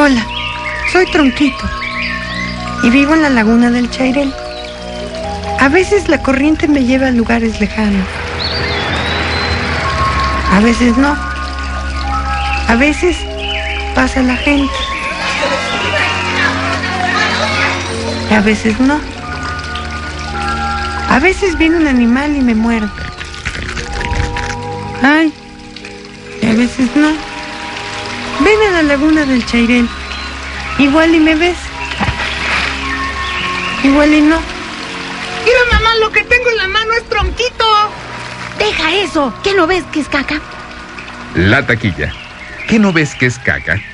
Hola, soy Tronquito y vivo en la laguna del Chairel. A veces la corriente me lleva a lugares lejanos. A veces no. A veces pasa la gente. Y a veces no. A veces viene un animal y me muerde. Ay, y a veces no. Ven a la laguna del Chairel. Igual y me ves. Igual y no. Mira, mamá, lo que tengo en la mano es Tronquito. Deja eso. ¿Qué no ves que es caca? La taquilla. ¿Qué no ves que es caca?